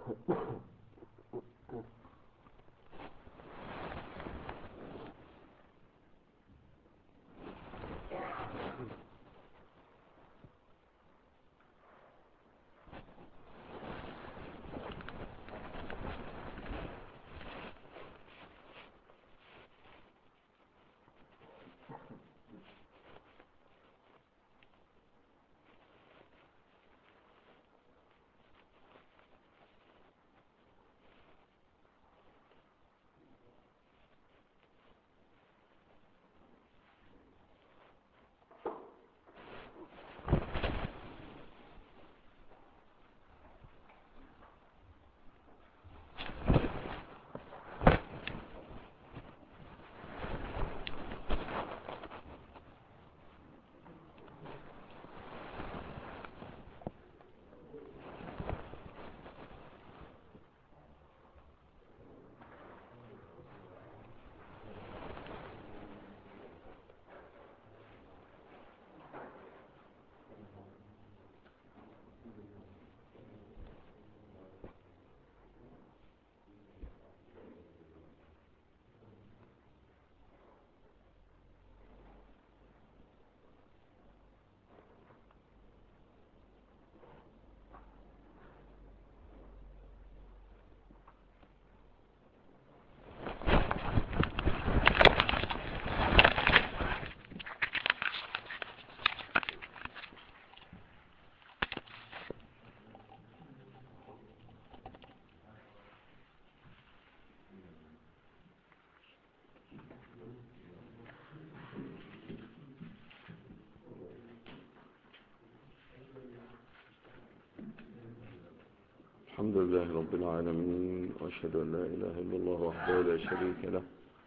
الحمد لله رب العالمين، وأشهد أن لا إله إلا الله وحده لا شريك له،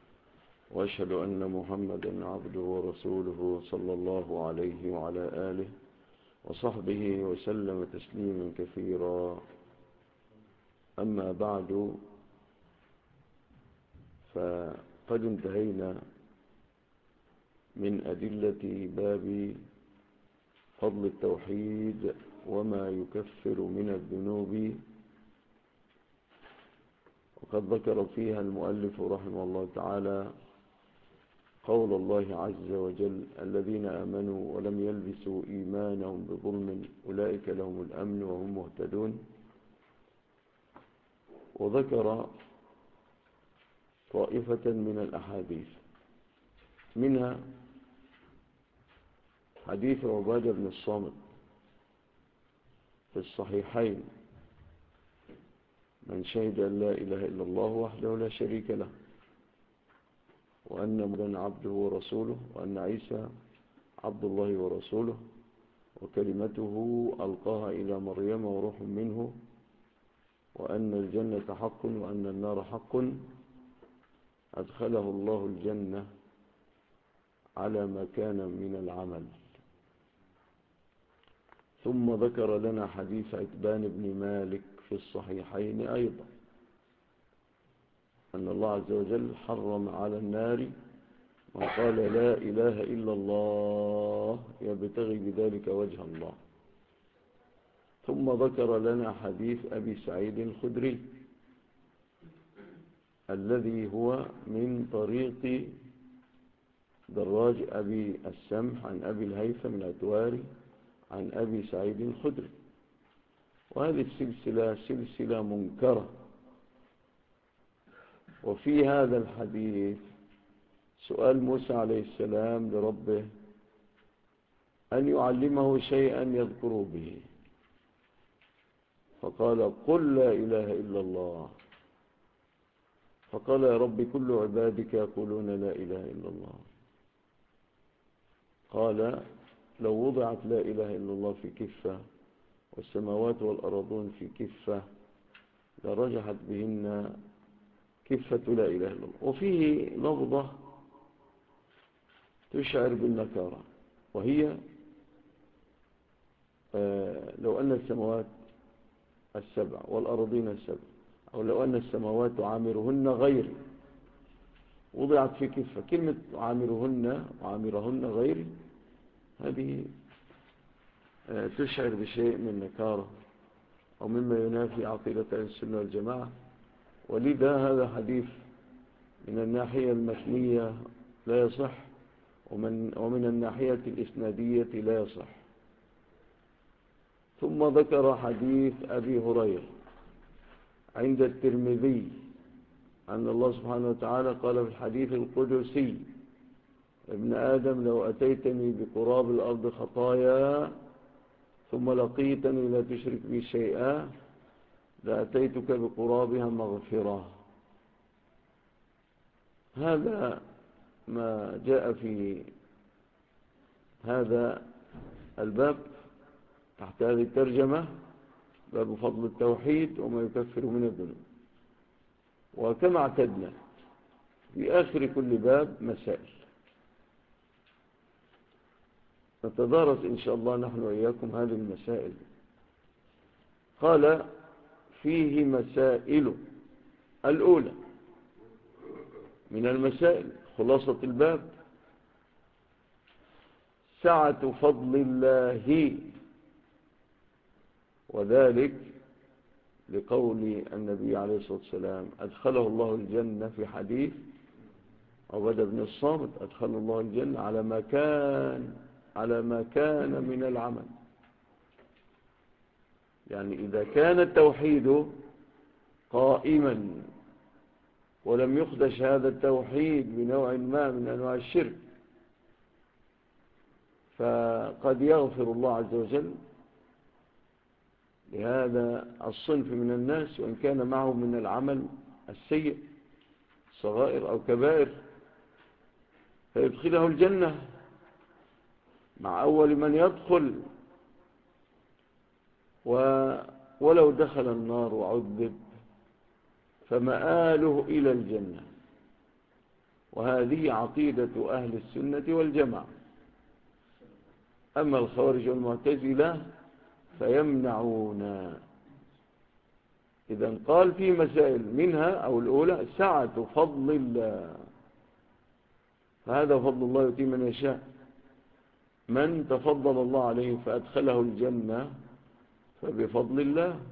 وأشهد أن محمدا عبده ورسوله صلى الله عليه وعلى آله وصحبه وسلم تسليما كثيرا. أما بعد، فقد انتهينا من أدلة باب فضل التوحيد وما يكفر من الذنوب، وقد ذكر فيها المؤلف رحمه الله تعالى قول الله عز وجل: الذين آمنوا ولم يلبسوا إيمانهم بظلم أولئك لهم الأمن وهم مهتدون. وذكر طائفة من الأحاديث، منها حديث عبادة بن الصامت في الصحيحين: من شهد أن لا إله إلا الله وحده لا شريك له، وأن محمدا عبده ورسوله، وأن عيسى عبد الله ورسوله، وكلمته ألقاها إلى مريم وروح منه، وأن الجنة حق وأن النار حق، أدخله الله الجنة على ما كان من العمل. ثم ذكر لنا حديث عتبان بن مالك في الصحيحين أيضا، أن الله عز وجل حرم على النار من قال لا إله إلا الله يبتغي بذلك وجه الله. ثم ذكر لنا حديث أبي سعيد الخدري الذي هو من طريق دراج أبي السمح عن أبي الهيثم العتواري عن أبي سعيد الخدري، وهذه السلسلة سلسلة منكرة. وفي هذا الحديث سؤال موسى عليه السلام لربه أن يعلمه شيئا يذكر به، فقال: قل لا إله إلا الله. فقال: يا رب كل عبادك يقولون لا إله إلا الله. قال: لو وضعت لا إله إلا الله في كفة والسماوات والأرضون في كفة لرجحت بهن كفة لا إله إلا الله. وفيه لفظة تشعر بالنكارة، وهي لو أن السماوات السبع والأرضين السبع، أو لو أن السماوات عامرهن غيري وضعت في كفة. كلمة عامرهن غيري هذه تشعر بشيء من نكارة ومما ينافي عقيدة السنة والجماعة. ولذا هذا حديث من الناحية المتنية لا يصح، ومن الناحية الإسنادية لا يصح. ثم ذكر حديث أبي هريرة عند الترمذي أن الله سبحانه وتعالى قال في الحديث القدسي: ابن آدم لو أتيتني بقراب الأرض خطايا ثم لقيتني لا تشرك بي شيئا لأتيتك بقرابها مغفرة. هذا ما جاء في هذا الباب تحت هذه الترجمة، باب فضل التوحيد وما يكفر من الذنوب. وكما اعتدنا في آخر كل باب مسائل نتدارس إن شاء الله نحن وإياكم هذه المسائل. قال: فيه مسائل. الأولى من المسائل خلاصة الباب: سعة فضل الله، وذلك لقول النبي عليه الصلاة والسلام: أدخله الله الجنة في حديث عبادة بن الصامت: أدخله الله الجنة على ما كان من العمل. يعني إذا كان التوحيد قائما ولم يخدش هذا التوحيد بنوع ما من أنواع الشرك، فقد يغفر الله عز وجل لهذا الصنف من الناس وإن كان معه من العمل السيء صغائر أو كبائر، فيدخله الجنة مع أول من يدخل، ولو دخل النار وعذب فمآله إلى الجنة. وهذه عقيدة أهل السنة والجماعة. أما الخوارج والمعتزلة فيمنعون. إذن قال في مسائل منها أو الأولى سعة فضل الله، فهذا فضل الله يؤتيه من يشاء. من تفضل الله عليه فأدخله الجنة فبفضل الله،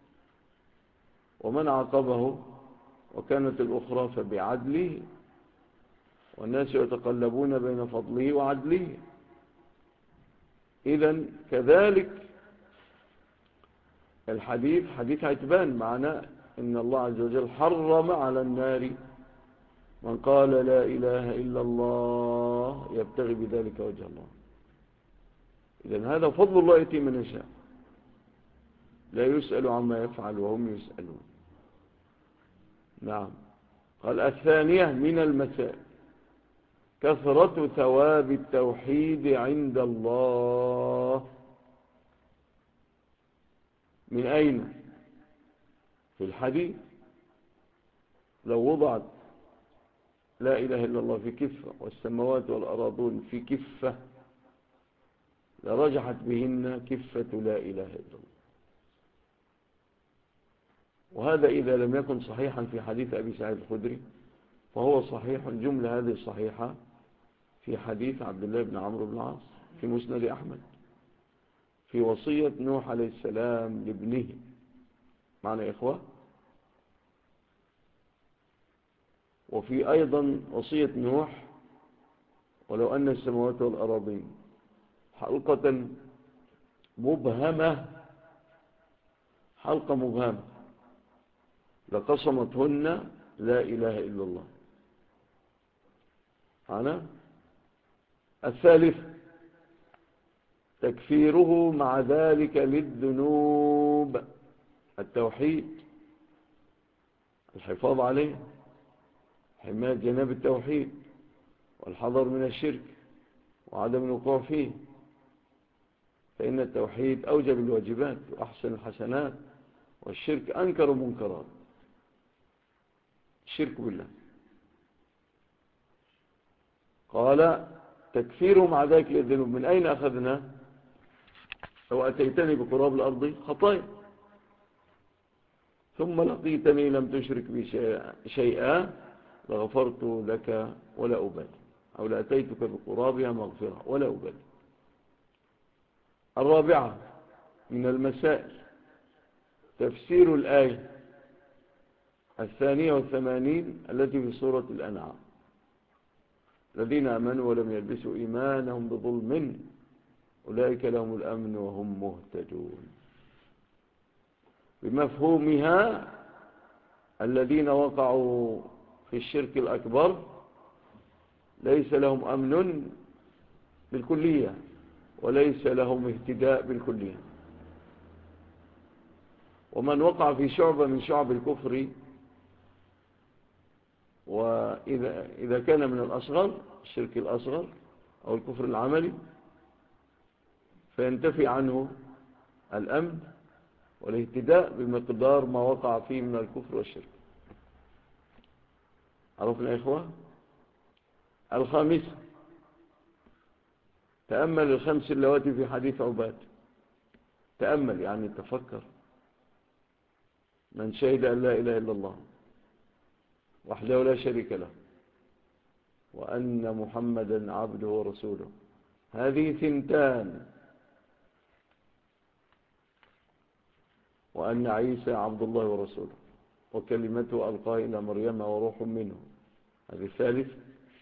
ومن عاقبه وكانت الأخرى فبعدله، والناس يتقلبون بين فضله وعدله. إذن كذلك الحديث حديث عتبان معنا إن الله عز وجل حرم على النار من قال لا إله إلا الله يبتغي بذلك وجه الله. إذن هذا فضل الله يأتي من يشاء، لا يسأل عما يفعل وهم يسألون. نعم. قال: الثانية من المسائل كثرة ثواب التوحيد عند الله. من أين؟ في الحديث: لو وضعت لا إله إلا الله في كفة والسماوات والأراضون في كفة لرجحت بهن كفة لا إله إلا الله. وهذا إذا لم يكن صحيحا في حديث أبي سعيد الخدري فهو صحيح، جملة هذه الصحيحة في حديث عبد الله بن عمرو بن العاص في مسند أحمد في وصية نوح عليه السلام لابنه. معنا يا إخوة؟ وفي أيضا وصية نوح: ولو أن السماوات والأراضين حلقة مبهمة، حلقة مبهمة، لقسمتهن لا إله إلا الله. معنا؟ الثالث تكفيره مع ذلك للذنوب. التوحيد، الحفاظ عليه، حماية جناب التوحيد، والحذر من الشرك وعدم الوقوع فيه. فإن التوحيد أوجب الواجبات وأحسن الحسنات، والشرك أنكر منكرات. الشرك بالله. قال: تكفيره مع ذلك للذنوب. من أين أخذنا؟ لو أتيتني بقراب الأرض خطايا ثم لقيتني لم تشرك بي شيئا لغفرت لك ولا أبالي، أو لأتيتك بقرابها مغفرة ولا أبالي. الرابعة من المسائل تفسير الآية 82 التي في سورة الأنعام: الذين آمنوا ولم يلبسوا إيمانهم بظلم أولئك لهم الأمن وهم مهتدون. بمفهومها الذين وقعوا في الشرك الأكبر ليس لهم أمن بالكلية وليس لهم اهتداء بالكلية. ومن وقع في شعبة من شعب الكفر، وإذا كان من الأصغر الشرك الأصغر أو الكفر العملي، فينتفي عنه الأمن والاهتداء بمقدار ما وقع فيه من الكفر والشرك. عرفنا يا إخوة؟ الخامسة: تأمل الخمس اللواتي في حديث عباد. تأمل يعني تفكر. من شهد أن لا إله إلا الله وحده لا شريك له وأن محمدا عبده ورسوله، هذه ثنتان، وأن عيسى عبد الله ورسوله وكلمته ألقاها إلى مريم وروح منه، هذه الثالثة.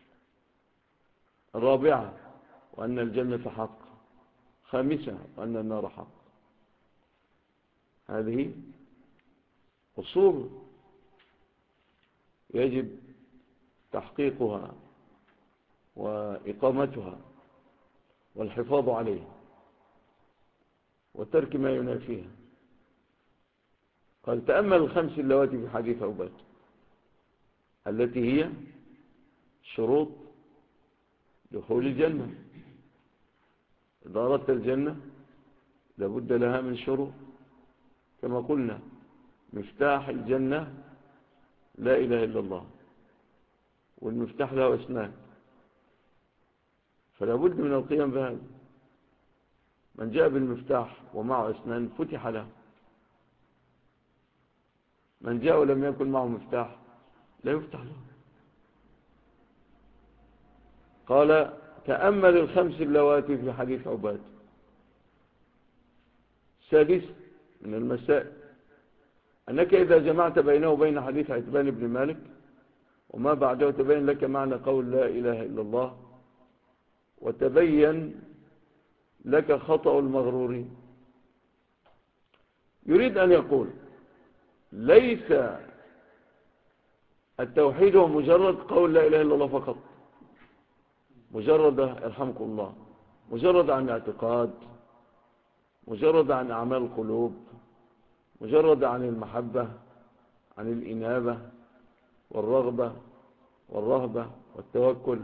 الرابعة: وأن الجنة حق. خامسة: وأن النار حق. هذه أصول يجب تحقيقها وإقامتها والحفاظ عليها وترك ما ينافيها. قال: تأمل الخمس اللواتي في حديث عباد، التي هي شروط دخول الجنة. إذا أردت الجنة لابد لها من شروط، كما قلنا: مفتاح الجنة لا إله إلا الله، والمفتاح له أسنان، فلا بد من القيام بهذا. من جاء بالمفتاح ومعه أسنان فتح له. من جاء ولم يكن معه مفتاح لا يفتح له. قال: تأمل الخمس اللواتي في حديث عباد. سادس من المسائل: أنك إذا جمعت بينه وبين حديث عتبان بن مالك وما بعده تبين لك معنى قول لا إله إلا الله، وتبين لك خطأ المغرورين. يريد أن يقول: ليس التوحيد هو مجرد قول لا إله إلا الله فقط، مجرد يرحمكم الله، مجرد عن اعتقاد، مجرد عن أعمال القلوب، مجرد عن المحبة، عن الإنابة والرغبة والرهبة والتوكل.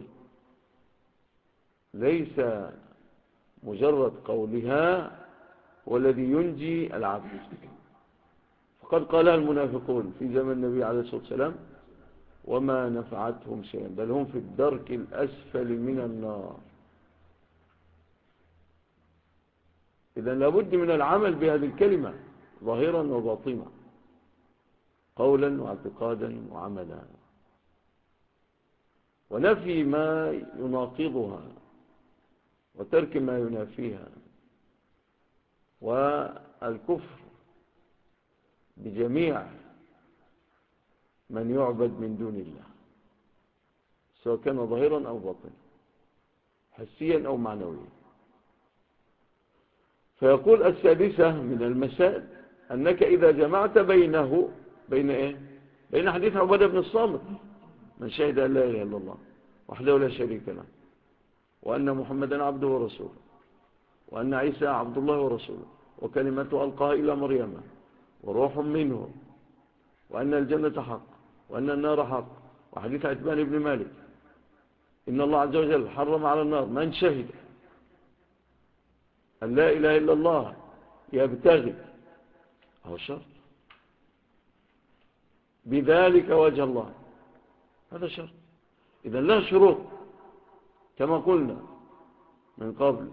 ليس مجرد قولها هو الذي ينجي العبد. فقد قالها المنافقون في زمن النبي عليه الصلاة والسلام وما نفعتهم شيئا، بل هم في الدرك الأسفل من النار. إذن لابد من العمل بهذه الكلمة ظاهرا وباطنا، قولا واعتقادا وعملا، ونفي ما يناقضها وترك ما ينافيها، والكفر بجميع من يعبد من دون الله، سواء كان ظاهرا أو باطنا، حسيا أو معنويا. فيقول: السادسة من المسائل أنك إذا جمعت بين إيه؟ بين حديث عبادة بن الصامت: من شهد أن لا إله إلا الله وحده لا شريك له وأن محمدا عبده ورسوله وأن عيسى عبد الله ورسوله وكلمته ألقاها إلى مريم وروح منه وأن الجنة حق وأن النار حق، وحديث عتبان بن مالك: إن الله عز وجل حرم على النار من شهد أن لا إله إلا الله يبتغي، هو شرط، بذلك وجه الله، هذا شرط. إذن لا شروط كما قلنا من قبل: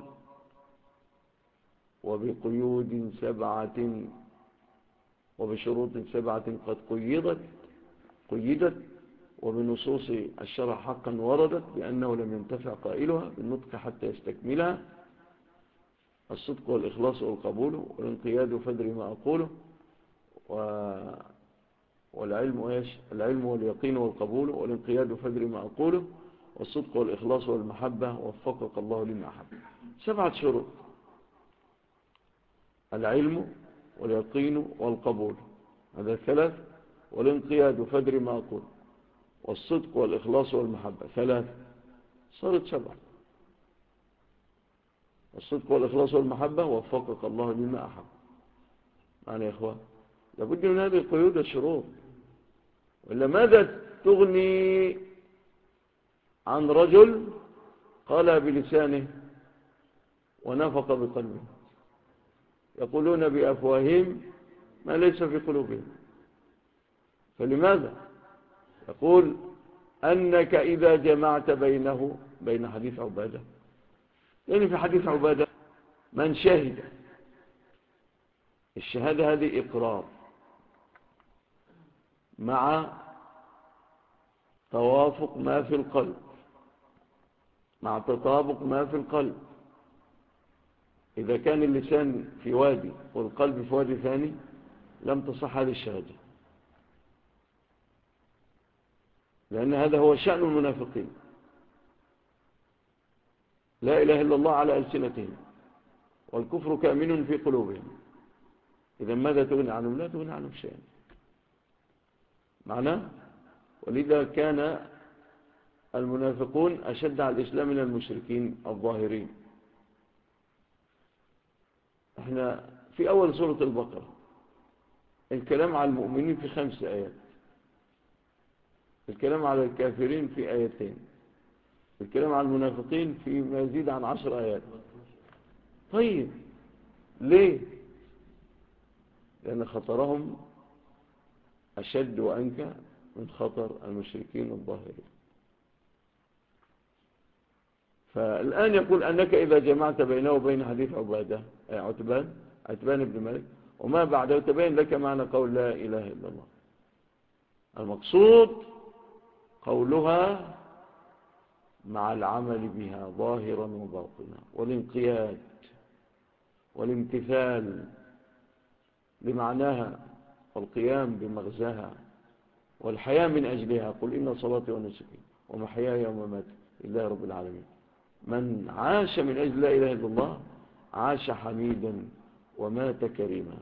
وبقيود 7 وبشروط 7 قد قيدت وبنصوص الشرع حقا وردت بأنه لم ينتفع قائلها بالنطق حتى يستكملها: الصدق والإخلاص والقبول والانقياد فدر ما أقوله والعلم ايش؟ العلم واليقين والقبول والانقياد فادري ما أقوله والصدق والإخلاص والمحبة وفقك الله لما أحب. 7 شروط: العلم واليقين والقبول، هذا 3، والانقياد فادري ما أقول، والصدق والإخلاص والمحبة 3، صارت 7. الصدق والإخلاص والمحبة وفقك الله لما أحب. معنى يا إخوان لابد من هذه القيود الشروط، وإلا ماذا تغني عن رجل قال بلسانه ونفق بقلبه؟ يقولون بأفواههم ما ليس في قلوبهم. فلماذا؟ يقول أنك إذا جمعت بين حديث عبادة، يعني في حديث عبادة من شهد، الشهادة هذه إقرار مع توافق ما في القلب، مع تطابق ما في القلب. إذا كان اللسان في وادي والقلب في وادي ثاني لم تصح هذه الشهادة، لأن هذا هو شأن المنافقين، لا إله إلا الله على ألسنتهم والكفر كامن في قلوبهم. إذا ماذا تغني عنهم؟ لا تغني عنهم شيئا. معناه ولذا كان المنافقون أشد على الإسلام من المشركين الظاهرين. احنا في أول سورة البقرة الكلام على المؤمنين في 5 آيات، الكلام على الكافرين في 2 آيات، الكلام على المنافقين في ما يزيد عن 10 آيات. طيب ليه؟ لأن خطرهم أشد وأنكى من خطر المشركين الظاهرين. فالآن يقول أنك إذا جمعت بينه وبين حديث عتبان بن مالك وما بعده تبين لك معنى قول لا إله إلا الله. المقصود قولها مع العمل بها ظاهرا وباطنا، والانقياد والامتثال لمعناها والقيام بمغزاها والحياة من أجلها. قل إن صلاتي ونسكي ومحياي ومماتي لله رب العالمين. من عاش من أجل لا إله إلا الله عاش حميدا ومات كريما.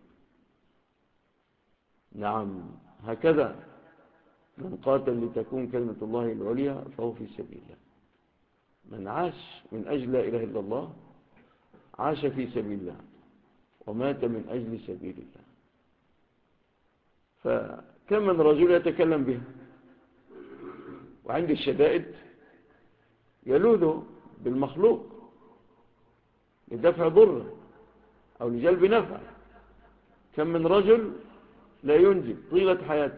نعم، هكذا من قاتل لتكون كلمة الله العليا فهو في سبيل الله. من عاش من أجل لا إله إلا الله عاش في سبيل الله ومات من أجل سبيل الله. فكم من رجل يتكلم به وعند الشدائد يلوذ بالمخلوق لدفع ضر أو لجلب نفع. كم من رجل لا ينجب طيلة حياته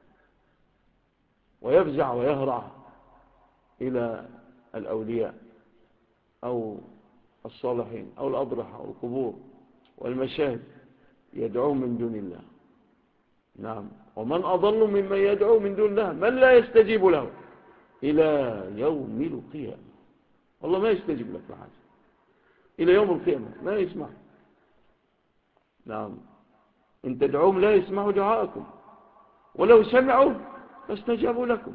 ويفزع ويهرع إلى الأولياء أو الصالحين أو الأضرحة أو القبور والمشاهد يدعوهم من دون الله. نعم، ومن أضل ممن يدعو من دون الله من لا يستجيب له إلى يوم القيامة. والله ما يستجيب لك لحاجة إلى يوم القيامة، ما يسمع. نعم، إن تدعوهم لا يسمعوا دعاءكم ولو سمعوا فاستجابوا لكم.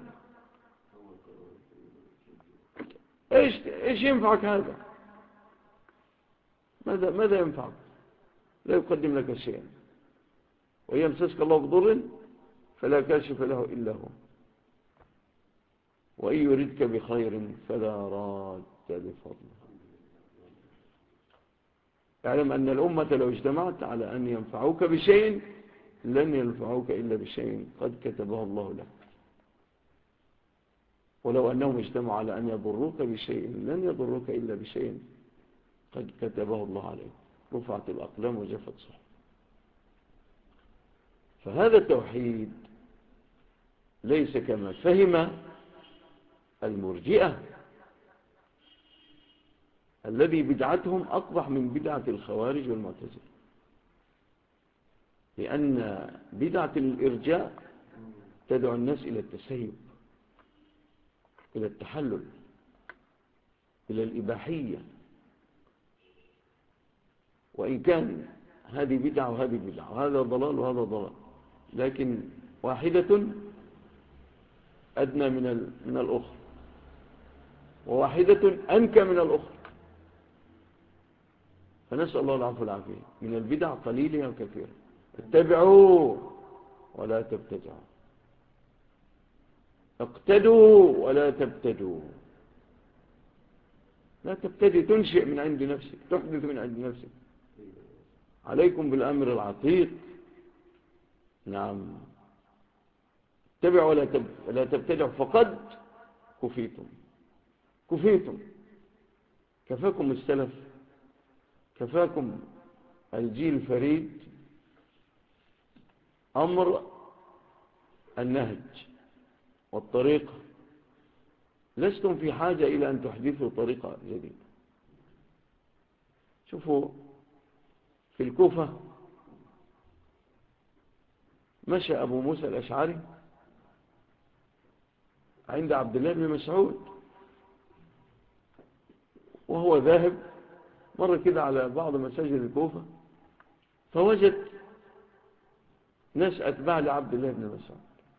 إيش ينفعك هذا؟ ماذا ينفعك؟ لا يقدم لك شيئا. ويمسسك الله بضر فلا كاشف له إلا هو، وإن يردك بخير فلا راد لفضله. اعلم أن الأمة لو اجتمعت على أن ينفعوك بشيء لن ينفعوك إلا بشيء قد كتبه الله لك، ولو أنهم اجتمعوا على أن يضروك بشيء لن يضروك إلا بشيء قد كتبه الله عليك. رفعت الأقلام وجفت الصحف. فهذا التوحيد ليس كما فهم المرجئة الذي بدعتهم أقبح من بدعة الخوارج والمعتزلة، لأن بدعة الإرجاء تدعو الناس إلى التسيب، إلى التحلل، إلى الإباحية. وإن كان هذه بدعة وهذه بدعة وهذا ضلال وهذا ضلال، لكن واحدة أدنى من الأخرى، وواحدة أنكى من الأخرى. فنسأل الله العفو والعافية. من البدع قليلة وكثيرة. اتبعوا ولا تبتدعوا، اقتدوا ولا تبتدوا. لا تبتدي تنشئ من عند نفسك، تحدث من عند نفسك. عليكم بالأمر العتيق. نعم، اتبعوا ولا تبتدعوا فقد كفيتم. كفيتم، كفاكم السلف، كفاكم الجيل الفريد أمر النهج والطريقة. لستم في حاجة إلى أن تحدثوا طريقة جديدة. شوفوا في الكوفة مشى أبو موسى الأشعري عند عبد الله بن مسعود، وهو ذاهب مر كده على بعض مساجد الكوفة، فوجد ناس أتباع لعبد الله بن مسعود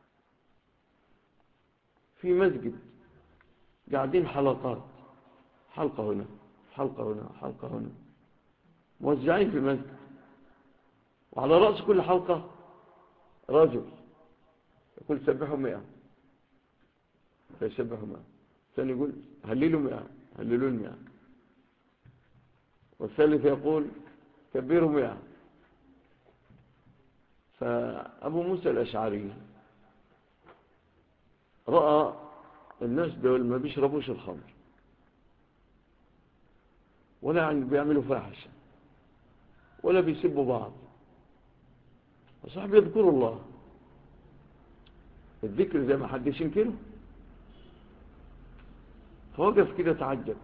في مسجد قاعدين حلقات، حلقة هنا حلقة هنا حلقة هنا، موزعين في المسجد، وعلى رأس كل حلقة رجل يقول سبحوا 100، فيسبحوا 100، الثاني يقول هللوا 100، هللوا 100، والثالث يقول كبروا 100. فأبو موسى الأشعري رأى الناس دول ما بيشربوش الخمر ولا بيعملوا فاحشة ولا بيسبوا بعض، وصاحب يذكروا الله، الذكر زي ما حدش ينكره. فوقف كده تعجب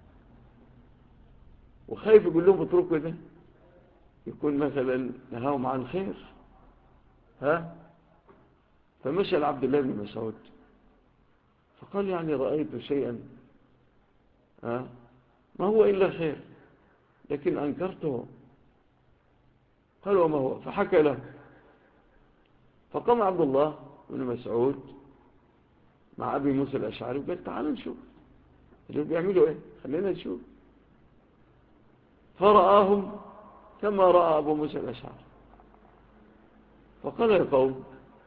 وخايف يقول لهم اتركوا ده، يكون مثلا نهاهم عن خير. فمشى لعبد الله بن مسعود فقال يعني رأيت شيئا ما هو إلا خير لكن أنكرته. قال وما هو؟ فحكى له. فقام عبد الله بن مسعود مع أبي موسى الأشعري وقال تعالوا نشوف اللي بيعملوا إيه، خلينا نشوف. فرآهم كما رأى أبو موسى الأشعري، فقال يا قوم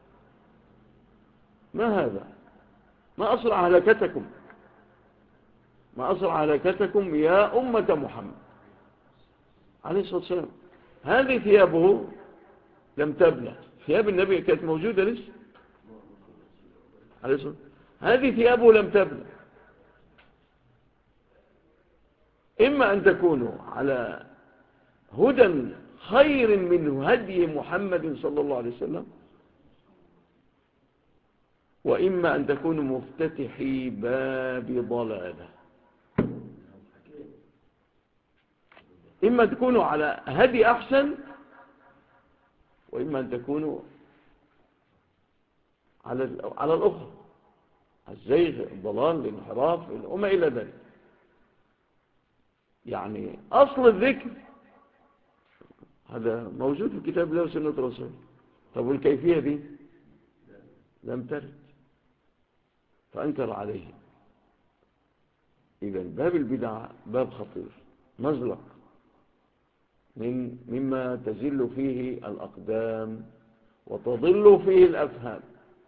ما هذا؟ ما أسرع هلكتكم، ما أسرع هلكتكم يا أمة محمد عليه الصلاة والسلام. هذه ثيابه لم تبلى، ثياب النبي كانت موجودة لسه عليه الصلاة والسلام، هذه ثيابه لم تبلى. إما أن تكونوا على هدى خير من هدي محمد صلى الله عليه وسلم، وإما أن تكونوا مفتتحي باب ضلالة. إما أن تكونوا على هدي أحسن، وإما أن تكونوا على الأخرى، الزيغ، الضلال، الانحراف، وما إلى ذلك. يعني أصل الذكر هذا موجود في كتاب الله وسنة رسول. طب والكيفية دي لم ترد، فأنكر عليه. إذن باب البدع باب خطير، مزلق مما تزل فيه الأقدام وتضل فيه الأفهام.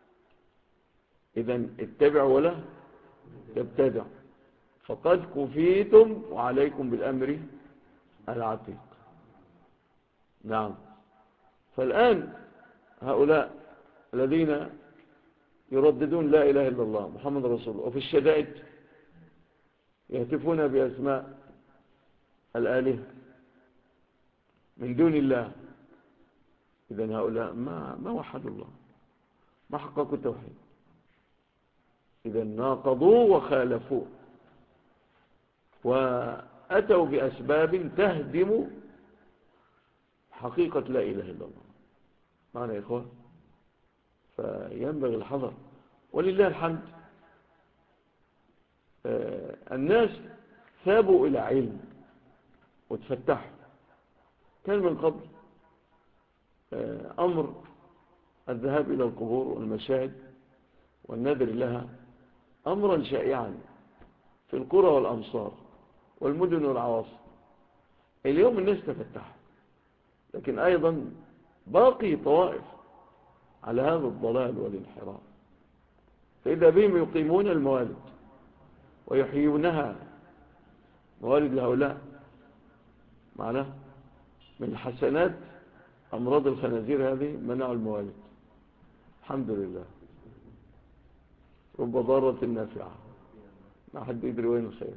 إذن اتبعوا ولا تبتدع فقد كفيتم وعليكم بالأمر العتيق. نعم. فالآن هؤلاء الذين يرددون لا إله إلا الله محمد رسول الله، وفي الشدائد يهتفون بأسماء الآلهة من دون الله، إذن هؤلاء ما وحدوا الله، ما حققوا التوحيد، إذن ناقضوا وخالفوا وأتوا بأسباب تهدم حقيقة لا إله إلا الله. معنى يا إخوة، فينبغي الحذر. ولله الحمد الناس ثابوا إلى علم وتفتحوا. كان من قبل أمر الذهاب إلى القبور والمشاهد والنذر لها أمرا شائعا في القرى والأمصار والمدن والعواصم. اليوم الناس تفتح، لكن أيضا باقي طوائف على هذا الضلال والانحراف، فإذا بهم يقيمون الموالد ويحيونها، موالد لهؤلاء معنا من الحسنات أمراض الخنازير هذه منعوا الموالد، الحمد لله. رب ضارة نافعة، ما حد يدري وين الخير.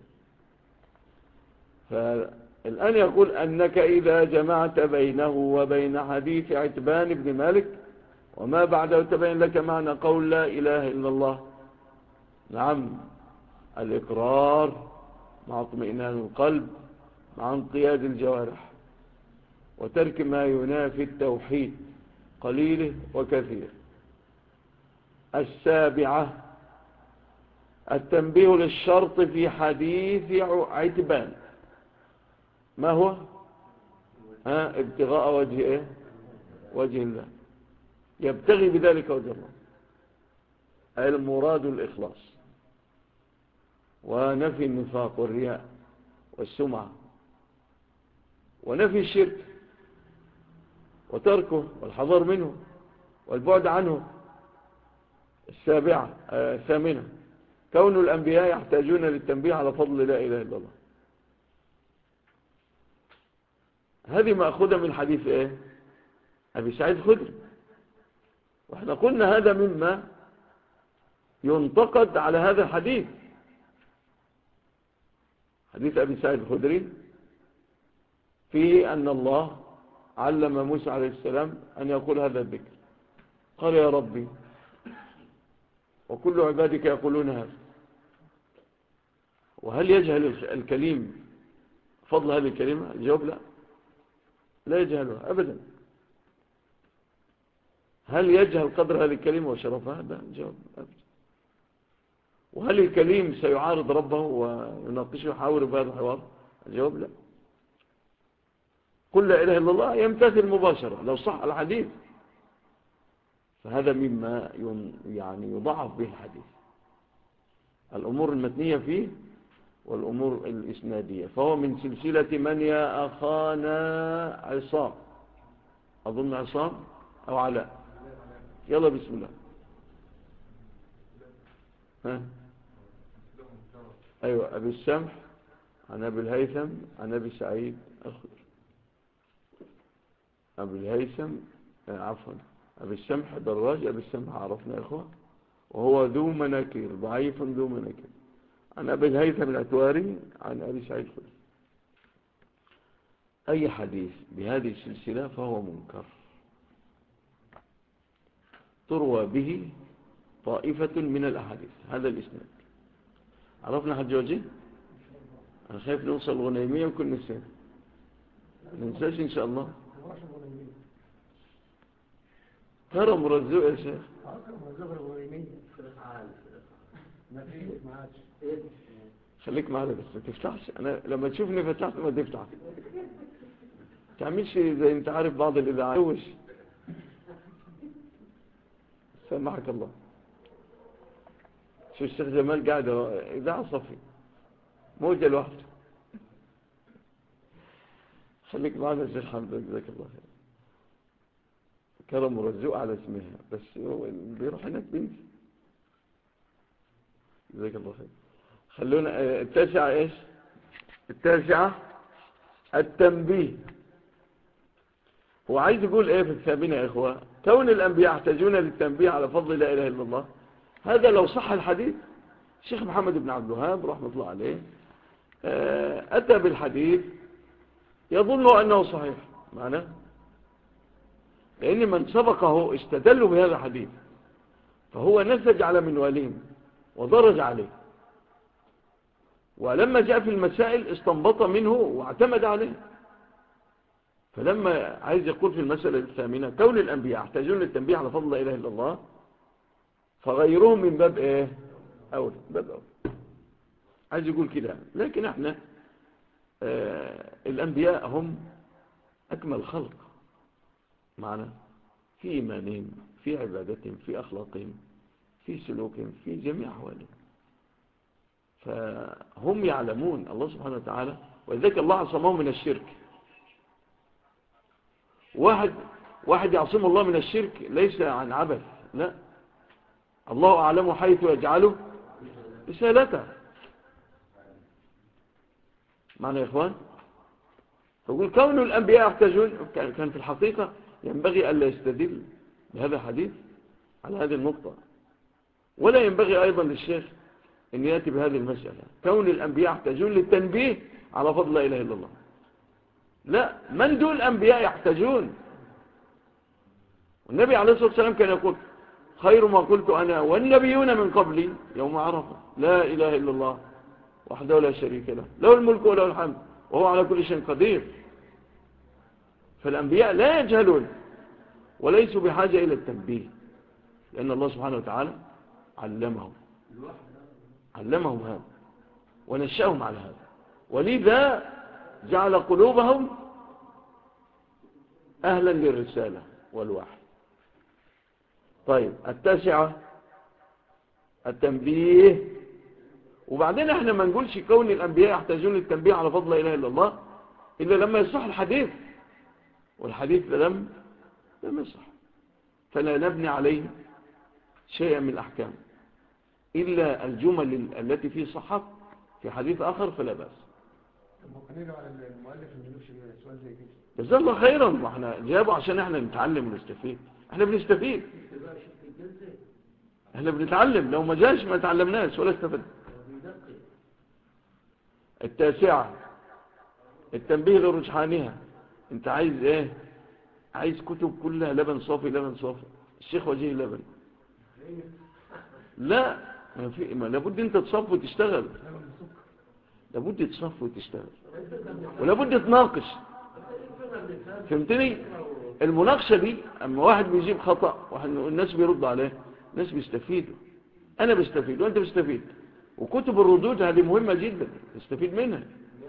فالآن يقول أنك إذا جمعت بينه وبين حديث عتبان بن مالك وما بعده تبين لك معنى قول لا إله إلا الله. نعم، الإقرار مع اطمئنان القلب مع انقياد الجوارح وترك ما ينافي التوحيد قليله وكثير. السابعة التنبيه للشرط في حديث عتبان. ما هو؟ ابتغاء وجه ايه؟ وجه الله، يبتغي بذلك وجه الله، المراد الإخلاص ونفي النفاق والرياء والسمعة ونفي الشرك وتركه والحذر منه والبعد عنه. الثامنة كون الأنبياء يحتاجون للتنبيه على فضل لا إله إلا الله. هذه مأخوذة من حديث ايه؟ أبي سعيد الخدري، واحنا قلنا هذا مما ينتقد على هذا الحديث. حديث أبي سعيد الخدري فيه أن الله علم موسى عليه السلام أن يقول هذا الذكر، قال يا ربي وكل عبادك يقولون هذا. وهل يجهل الكليم فضل هذه الكلمة؟ الجواب لا، لا يجهلها أبدا. هل يجهل قدر هذه الكلمة وشرفها؟ لا، الجواب أبدا. وهل الكليم سيعارض ربه ويناقشه ويحاور بهذا الحوار؟ الجواب لا. قل لا إله إلا الله يمتثل مباشرة لو صح الحديث. فهذا مما يعني يضعف به الحديث، الأمور المتنية فيه والأمور الإسنادية. فهو من سلسلة من يا أخانا عصام، أظن عصام أو علاء. يلا بسم الله. ها؟ أيوة، أبي السمح عن أبي الهيثم عن أبي سعيد الخدري. أبي الهيثم عفوا أبي السمح دراج، أبي السمح عرفنا يا إخوة، وهو ذو مناكير، ضعيف ذو مناكير، عن أبي الهيثم العتواري عن أبي سعيد الخدري. أي حديث بهذه السلسلة فهو منكر، تروى به طائفة من الأحاديث. هذا الإسناد عرفنا حد وجه. أنا خايف نوصل الغنيمية وكل نسان ننساش إن شاء الله. كرم رزوق يا شيخ. خليك معنا بس ما تفتحش. أنا لما تشوفني فتحت ما تفتح، تعملش زي انت عارف بعض الإذاعات. سمحك الله. شو الشيخ جمال قاعد إذاعة صفي موجة لوحده. خليك معنا الشيخ حمد جزاك الله خير. كرم ورزوق على اسمها، بس هو بيروح هناك بنت. جزاك الله خير. خلونا التاسعة ايش؟ التاسعة التنبيه. هو عايز يقول ايه في الثامنة يا اخوة؟ كون الانبياء يحتاجون للتنبيه على فضل لا اله الا الله، هذا لو صح الحديث. الشيخ محمد بن عبد الوهاب رحمة الله عليه اتى بالحديث يظن انه صحيح معناه، لان من سبقه استدلوا بهذا الحديث، فهو نسج على منوالهم ودرج عليه، ولما جاء في المسائل استنبط منه واعتمد عليه. فلما عايز يقول في المسألة الثامنة كون الأنبياء يحتاجون للتنبيه على فضل لا إله إلا الله، فغيرهم من باب إيه؟ أول باب أول، عايز يقول كده. لكن احنا الأنبياء هم أكمل خلق معنا في إيمانهم في عبادتهم، في أخلاقهم، في سلوكهم، في جميع أحوالهم. فهم يعلمون الله سبحانه وتعالى، ولذلك الله عصمهم من الشرك. واحد يعصم الله من الشرك ليس عن عبث، لا، الله أعلم حيث يجعله رسالته. معنى يا إخوان، فقل كون الأنبياء يحتاجون، كان في الحقيقة ينبغي ألا يستدل بهذا الحديث على هذه النقطة، ولا ينبغي أيضا للشيخ أن يأتي بهذه المسألة، كون الأنبياء يحتاجون للتنبيه على فضل لا إله إلا الله. لا، من دون الأنبياء يحتاجون. والنبي عليه الصلاة والسلام كان يقول خير ما قلت أنا والنبيون من قبلي يوم عرفة لا إله إلا الله وحده لا شريك له، له الملك وله الحمد وهو على كل شيء قدير. فالأنبياء لا يجهلون وليسوا بحاجة إلى التنبيه، لأن الله سبحانه وتعالى علمهم هذا ونشأهم على هذا، ولذا جعل قلوبهم أهلا للرسالة والوحي. طيب، التاسعة التنبيه. وبعدين احنا ما نقولش كون الأنبياء يحتاجون للتنبيه على فضل لا إله إلا الله إلا لما يصح الحديث، والحديث لم يصح، فلا نبني عليه شيئا من الأحكام إلا الجمل التي فيه صحة في حديث آخر فلا بأس. ممكن على المؤلف ما يجيبش سؤال زي كده. جزاه الله خيرا، واحنا جابوا عشان احنا نتعلم ونستفيد. احنا بنستفيد، احنا بنتعلم، لو ما جاش ما تعلمناش ولا استفدنا. التاسعة التنبيه لرجحانها. انت عايز ايه؟ عايز كتب كلها لبن صافي لبن صافي، الشيخ وجيه لبن؟ لا، ما لابد انت تصف وتشتغل، لابد تصف وتشتغل، ولابد تناقش. فهمتني؟ المناقشة دي اما واحد بيجيب خطأ والناس بيرد عليه، الناس بيستفيدوا، انا بستفيد وانت بستفيد. وكتب الردود هذه مهمة جدا تستفيد منها.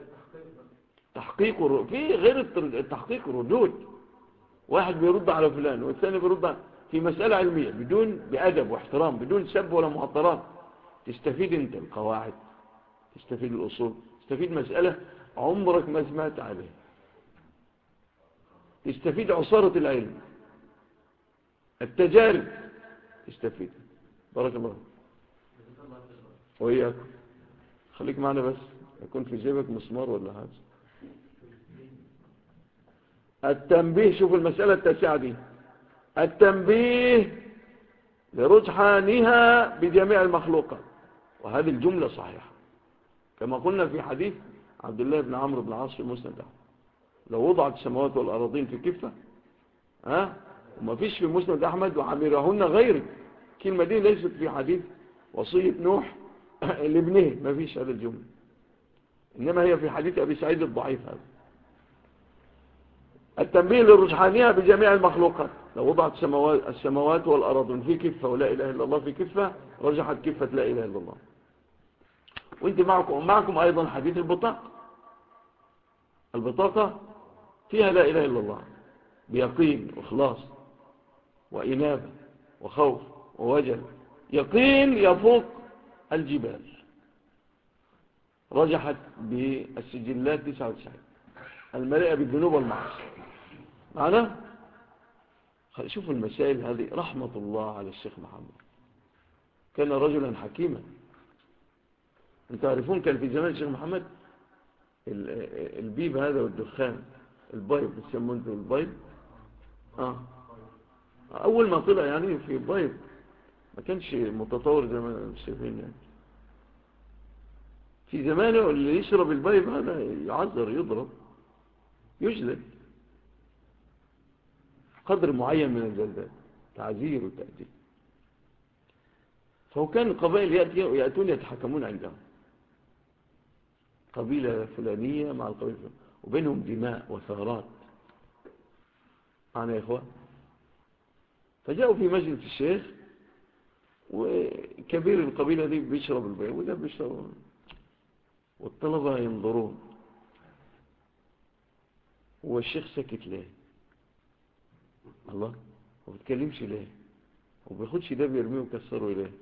تحقيق في غير التحقيق الردود، واحد بيرد على فلان والثاني بيرد في مسألة علمية بأدب واحترام، بدون سب ولا معطرات. تستفيد انت القواعد، تستفيد الأصول، تستفيد مسألة عمرك ما سمعت عليها، تستفيد عصارة العلم، التجارب تستفيد. بارك الله وإياكم. خليك معنا بس، يكون في جيبك مسمار ولا حاجة. التنبيه، شوف المسألة التاسعة دي، التنبيه لرجحانها بجميع المخلوقات. وهذه الجملة صحيحة كما قلنا في حديث عبد الله بن عمرو بن العاص في مسند أحمد، لو وضعت السماوات والأراضين في كفة وما فيش في مسند أحمد وعمرهن غيرك. الكلمة دي ليست في حديث وصية نوح لابنه، ما فيش هذا الجملة، إنما هي في حديث أبي سعيد الضعيف هذا. التنبيه لرجحانها بجميع المخلوقات، لو وضعت السماوات والأراضين في كفة ولا إله إلا الله في كفة، رجحت كفة لا إله إلا الله. وانت معكم أيضا حديث البطاقة فيها لا إله إلا الله بيقين وإخلاص وإنابة وخوف ووجل، يقين يفوق الجبال، رجحت بالسجلات 99 المليئة بالذنوب والمعاصي. معنا؟ شوفوا المسائل هذه، رحمة الله على الشيخ محمد، كان رجلا حكيما. انتوا تعرفون كان في زمان الشيخ محمد البيب هذا والدخان، البايب بتسمونه انتوا البايب. اول ما طلع يعني في بايب، ما كانش متطور زي ما شايفين يعني. في زمانه اللي يشرب البايب هذا يعذر، يضرب، يجلد قدر معين من الجلدات، تعذير وتأديب. فهو كان القبائل يأتون يتحكمون عندهم، قبيلة فلانية مع القبيلة الفلانية، وبينهم دماء وثغرات. معنا يا إخوان؟ فجاءوا في مجلس الشيخ، وكبير القبيلة دي بيشرب البيض وده بيشرب، والطلبة ينظرون، والشيخ سكت ليه؟ الله، ما بتكلمش ليه؟ وبياخدش ده بيرميه ويكسره إليه.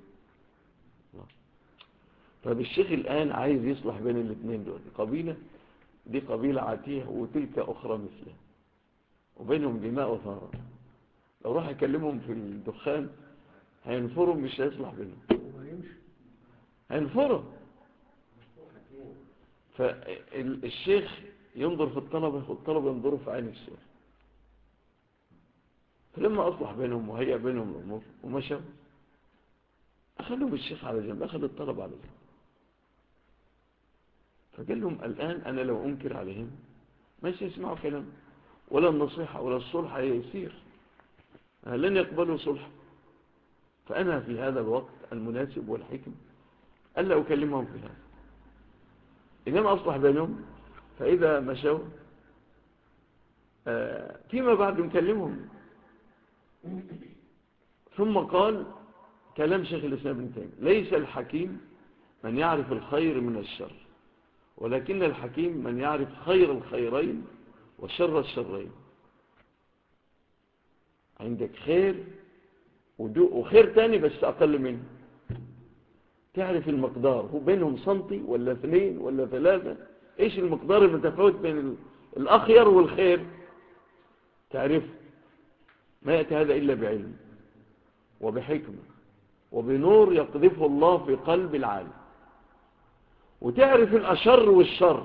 طب الشيخ الآن عايز يصلح بين الاثنين دول، قبيلة دي قبيلة عاتية وتلك أخرى مثلها وبينهم دماء وثارة، لو راح يكلمهم في الدخان هينفروا، مش هيصلح بينهم، هينفروا. فالشيخ ينظر في الطلبة والطلبة ينظروا في عين الشيخ. فلما أصلح بينهم وهيئ بينهم الأمور ومشوا، أخذهم الشيخ على جنب، أخذ الطلبة على جنب، فقال لهم الآن أنا لو أنكر عليهم ماشي يسمعوا كلام، ولا النصيحة ولا الصلح يسير، لن يقبلوا صلح. فأنا في هذا الوقت المناسب والحكم ألا أكلمهم في هذا، إنما أصلح بينهم، فإذا مشوا فيما بعد نكلمهم. ثم قال كلام شيخ الإسلام ابن تيمية: ليس الحكيم من يعرف الخير من الشر، ولكن الحكيم من يعرف خير الخيرين وشر الشرين. عندك خير وخير تاني بس أقل منه، تعرف المقدار، هو بينهم سنتي ولا 2 ولا 3، إيش المقدار المتفاوت بين الأخير والخير، تعرف. ما يأتي هذا إلا بعلم وبحكمة وبنور يقذفه الله في قلب العالم. وتعرف الأشر والشر،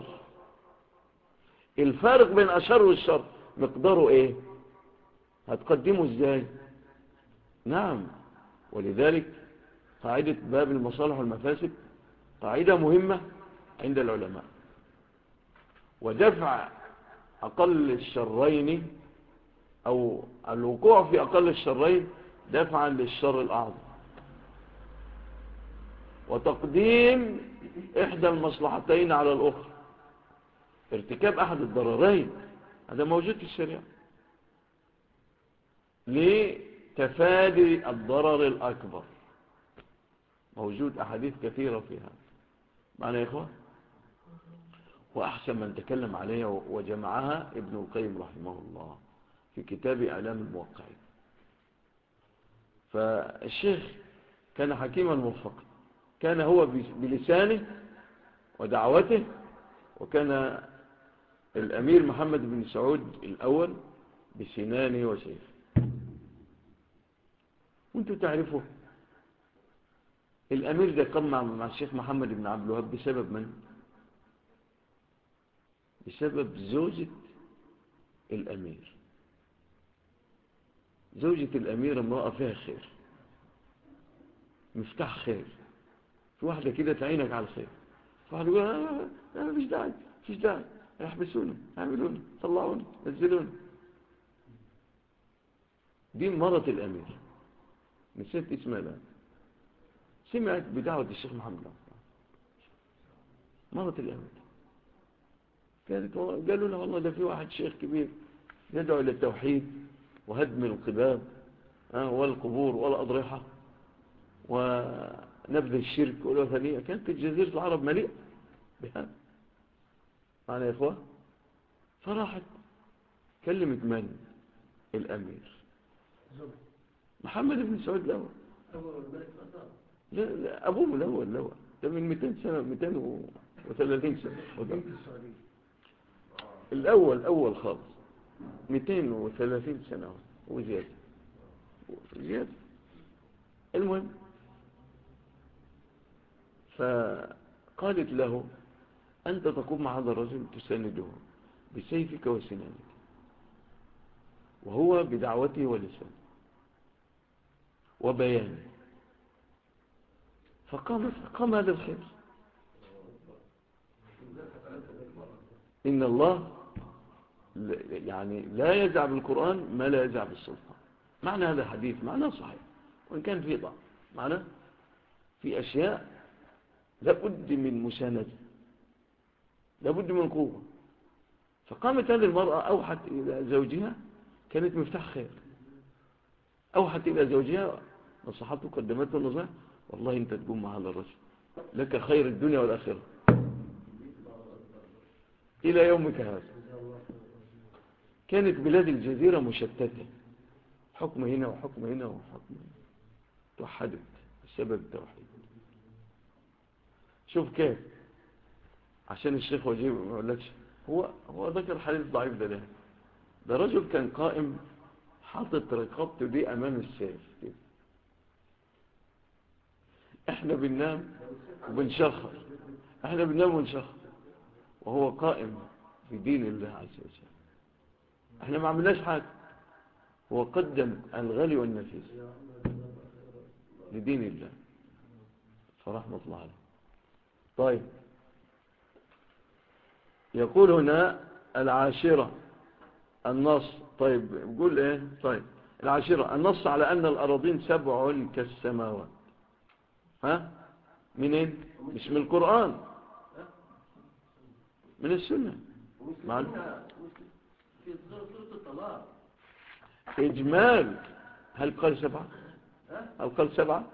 الفارق بين الأشر والشر مقداره إيه، هتقدمه إزاي. نعم. ولذلك قاعدة باب المصالح والمفاسد قاعدة مهمة عند العلماء، ودفع أقل الشرين أو الوقوع في أقل الشرين دفعا للشر الأعظم، وتقديم إحدى المصلحتين على الأخرى، ارتكاب أحد الضررين، هذا موجود في الشريعة لتفادي الضرر الأكبر، موجود أحاديث كثيرة فيها. معنى يا إخوة، وأحسن من تكلم عليها وجمعها ابن القيم رحمه الله في كتاب إعلام الموقعين. فالشيخ كان حكيما موفقا، كان هو بلسانه ودعوته، وكان الأمير محمد بن سعود الأول بسنانه وسيفه. وانتوا تعرفوا الأمير ده قام مع الشيخ محمد بن عبد الوهاب بسبب من؟ بسبب زوجة الأمير. زوجة الأمير امرأة فيها خير، مفتاح خير. في واحدة كده تعينك على الخير، في واحدة يقول أنا مفيش داعي يحبسوني، يعملوني، طلعوني، نزلوني. دي مرة الأمير، نسيت اسمها الآن، سمعت بدعوة الشيخ محمد مرة الأمير، قالوا له والله ده في واحد شيخ كبير يدعو للتوحيد وهدم القباب والقبور والأضرحة ونبذ الشرك والوثنية. كانت جزيرة العرب مليئة بهذا. معنا يا إخوة، فراحت كلمت من؟ الأمير محمد بن سعود الأول. لا أبوه الأول ده من 200 سنة 230 سنة الأول خالص، 230 سنة وزيادة. المهم، فقالت له أنت تقوم مع هذا الرجل تسانده بسيفك وسنانك، وهو بدعوته ولسانه وبيانه، فقام هذا الخير. إن الله يعني لا يزع بالقرآن ما لا يزع بالسلطان. معنى هذا الحديث معنى صحيح، وإن كان فيه ضعف، معنى في أشياء لابد من مساندة، لابد من قوة. فقامت هذه المرأة أوحت إلى زوجها، كانت مفتاح خير، أوحت إلى زوجها نصحته قدمته النصيحة: والله أنت تقوم مع هذا الرجل لك خير الدنيا والآخرة إلى يومك هذا. كانت بلاد الجزيرة مشتتة، حكم هنا وحكم هنا وحكم هنا. توحدت السبب التوحيد. شوف كيف، عشان الشيخ وجيه ما يقولكش هو ذكر حديث ضعيف ده ليه. ده رجل كان قائم حاطط رقبته دي امام السيف كده. احنا بننام وبنشخر، احنا بننام ونشخر، وهو قائم في دين الله عز وجل. احنا ما عملناش حاجه، هو قدم الغالي والنفيس لدين الله فرحمة الله عليه. طيب يقول هنا العاشرة النص. طيب يقول ايه؟ طيب العاشرة النص على ان الأراضين 7 كالسماوات. ها منين؟ مش من القرآن، من السنة. في سورة الطلاق إجمال. هل قال 7؟ هل قال 7؟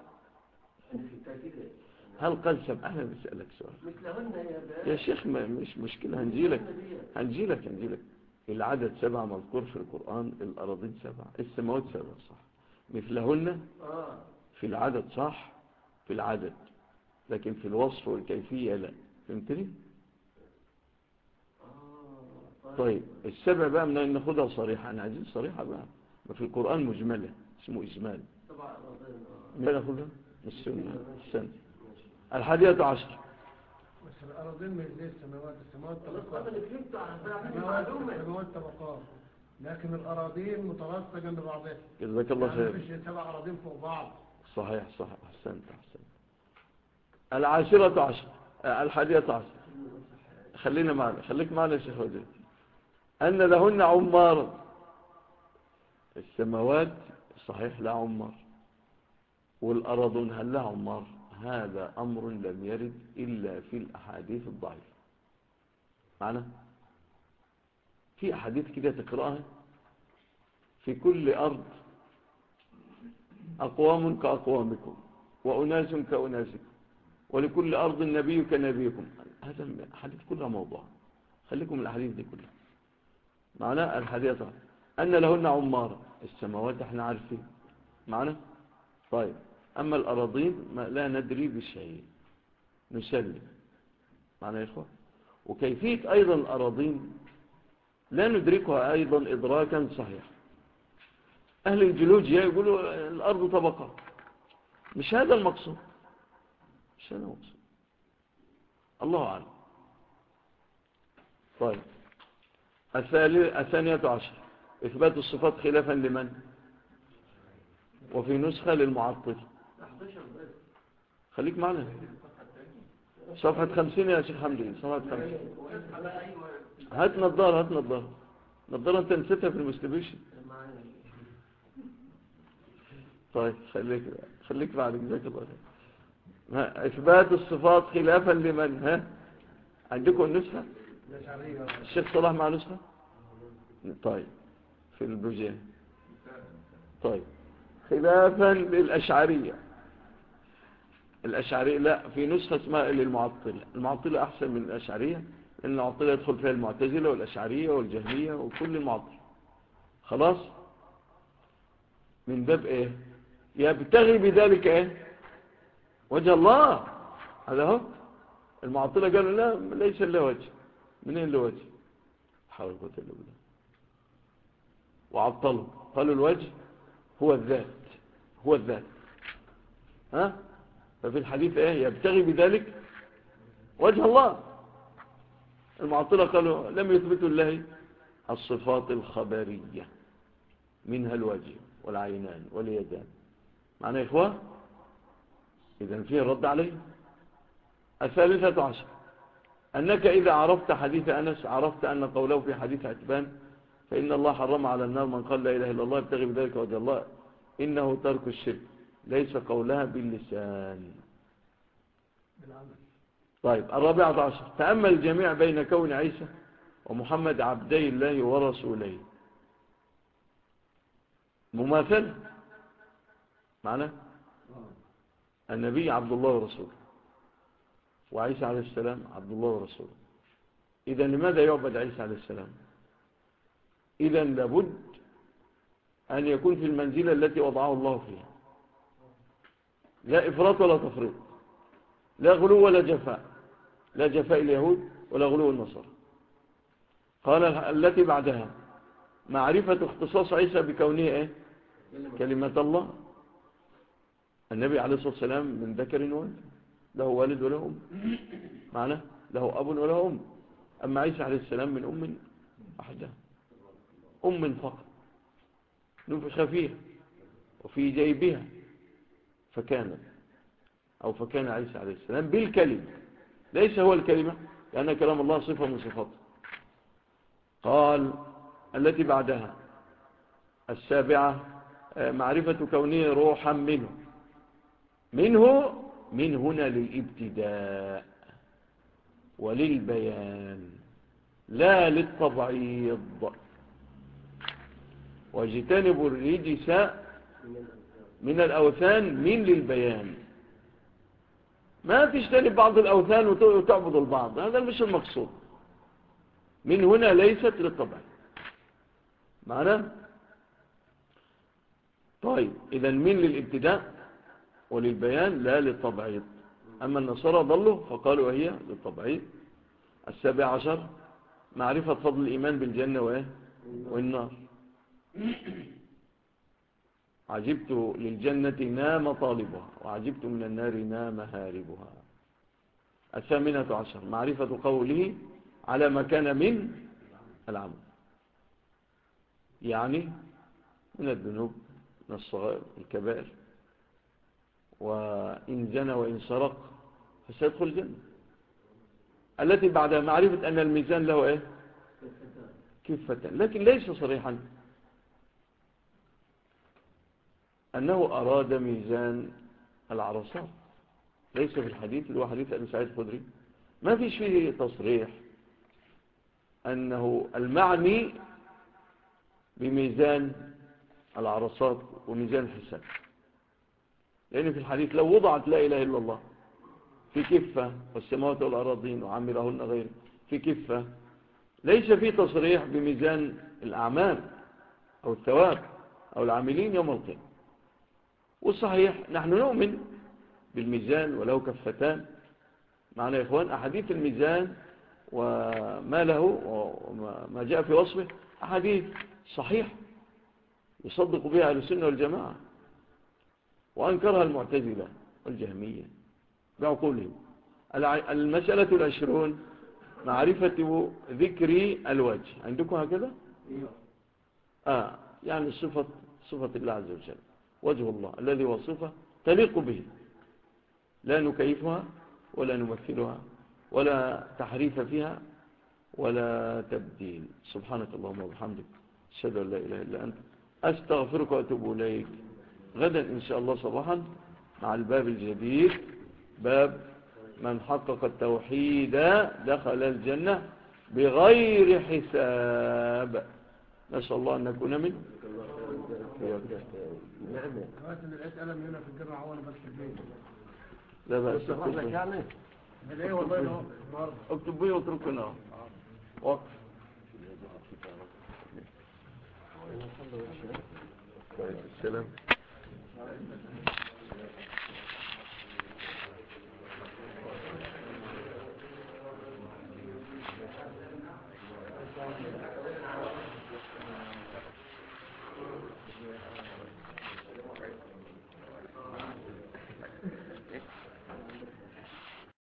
هل قال 7؟ أنا بسألك سؤال يا شيخ، مش مشكلة، هنجيلك. العدد 7 مذكور في القرآن، الأراضين 7، السماوات 7 صح، مثلهن في العدد صح، في العدد، لكن في الوصف والكيفية لا. فهمتني؟ طيب 7 بقى من ناخدها صريحة، أنا عايزين صريحة بقى، ما في القرآن مجملة اسمه إجمال. من ناخدها السنة 11. بس الأراضين مش زي السماوات طبقات. أنا فهمت على السماوات طبقات، لكن الأراضين متلاصقة جنب بعضها. جزاك الله خير. يعني مفيش 7 أراضين فوق بعض. صحيح أحسنت. 11. 11. خليك معنا يا شيخ وجيه. أن لهن عمار. السماوات صحيح لا عمار، والأراضون هل لها عمار؟ هذا أمر لم يرد إلا في الأحاديث الضعيفة. معنا في أحاديث كده تقرأها: في كل أرض أقوام كأقوامكم وأناس كأناسكم ولكل أرض نبي كنبيكم. هذا الحديث كلها موضوع، خليكم الأحاديث دي كلها. معنا الحديث أن لهن عمار. السماوات احنا عارفين معنا. طيب أما الأراضين لا ندري بشيء، نسلم معنا يا إخوة. وكيفية أيضا الأراضين لا ندركها أيضا إدراكا صحيح. أهل الجيولوجيا يقولوا الأرض طبقات، مش هذا المقصود، الله أعلم. طيب 12. إثبات الصفات خلافا لمن؟ وفي نسخة للمعطل. خليك معنا صفحة 50 يا شيخ حمدي، صفحة 50. هات نظارة انت نسيتها في المستبيشن. طيب خليك معنا جزاك الله خير. إثبات الصفات خلافا لمن؟ ها عندكم النسخة؟ الشيخ صلاح مع نسخة؟ طيب في البوجيه. طيب خلافا للأشعرية. الأشعرية لا، في نسخة اسمها للمعطلة. المعطلة أحسن من الأشعرية، لأن المعطلة يدخل فيها المعتزلة والأشعرية والجهمية وكل المعطلة. خلاص، من باب إيه؟ يبتغي بذلك إيه؟ وجه الله. هذا هو. المعطلة قالوا لا، ليس له وجه. منين له وجه؟ حول قوة إلا بالله. وعطلوا قالوا الوجه هو الذات. ها؟ ففي الحديث ايه؟ يبتغي بذلك وجه الله. المعطلة قالوا لم يثبتوا الله الصفات الخبرية، منها الوجه والعينان واليدان. معنى يا إخوة إذن فيه الرد عليه. 13. أنك إذا عرفت حديث أنس عرفت أن قوله في حديث عتبان فإن الله حرم على النار من قال لا إله إلا الله يبتغي بذلك وجه الله إنه ترك الشرك، ليس قولها باللسان. طيب 14. تأمل الجميع بين كون عيسى ومحمد عبدي الله ورسوله. مماثلة معنى النبي عبد الله ورسوله، وعيسى عليه السلام عبد الله ورسوله. إذا لماذا يعبد عيسى عليه السلام؟ إذا لابد أن يكون في المنزلة التي وضعه الله فيها. لا إفراط ولا تفريط، لا غلو ولا جفاء، لا جفاء اليهود ولا غلو النصارى. قال التي بعدها معرفة اختصاص عيسى بكونه إيه؟ كلمة الله. النبي عليه الصلاة والسلام من ذكر وأنثى، له والد وله أم، معناه له أب وله أم. أما عيسى عليه السلام من أم واحدة، أم فقط نفخ فيها وفي جيبها فكان عيسى عليه السلام بالكلمة، ليس هو الكلمة، لأن كلام الله صفة من صفاته. قال التي بعدها السابعة معرفة كونه روحا منه من هنا للابتداء وللبيان لا للتبعيض. واجتنبوا الرجس من الأوثان من للبيان، ما تجتنب بعض الأوثان وتعبد البعض، هذا مش المقصود. من هنا ليست للطبع معنى. طيب إذا من للابتداء وللبيان لا للتبعيض. أما النصارى ضلوا فقالوا هي للتبعيض. 17 معرفة فضل الإيمان بالجنة والنار. عجبت للجنة نام طالبها وعجبت من النار نام هاربها. 18 معرفة قوله على ما كان من العمل، يعني من الذنوب، من الصغائر الكبائر، وإن زنى وإن سرق فسيدخل الجنة. التي بعدها معرفة أن الميزان له إيه؟ كفة، لكن ليس صريحا أنه أراد ميزان العرصات، ليس في الحديث اللي هو حديث أبي سعيد الخدري، ما فيش فيه تصريح أنه المعني بميزان العرصات وميزان الحساب. لأن في الحديث لو وضعت لا إله إلا الله في كفة والسماوات والأراضين وعمرهن غيره في كفة، ليس فيه تصريح بميزان الأعمال أو الثواب أو العاملين يوم القيامة. والصحيح نحن نؤمن بالميزان وله كفتان معنا يا إخوان. أحاديث الميزان وما له وما جاء في وصفه أحاديث صحيح يصدق بها أهل السنة والجماعة، وأنكرها المعتزلة والجهمية بعقولهم. 20 معرفة ذكر الوجه. عندكم هكذا؟ يعني صفة الله عز وجل، وجه الله الذي هو صفة تليق به، لا نكيفها ولا نمثلها ولا تحريف فيها ولا تبديل. سبحانك اللهم وبحمدك، أشهد أن لا إله إلا أنت، أستغفرك وأتوب إليك. غدا إن شاء الله صباحا مع الباب الجديد، باب من حقق التوحيد دخل الجنة بغير حساب. نسأل الله أن نكون منه. لا بأس، اكتب بيه واتركنا وقف. السلام.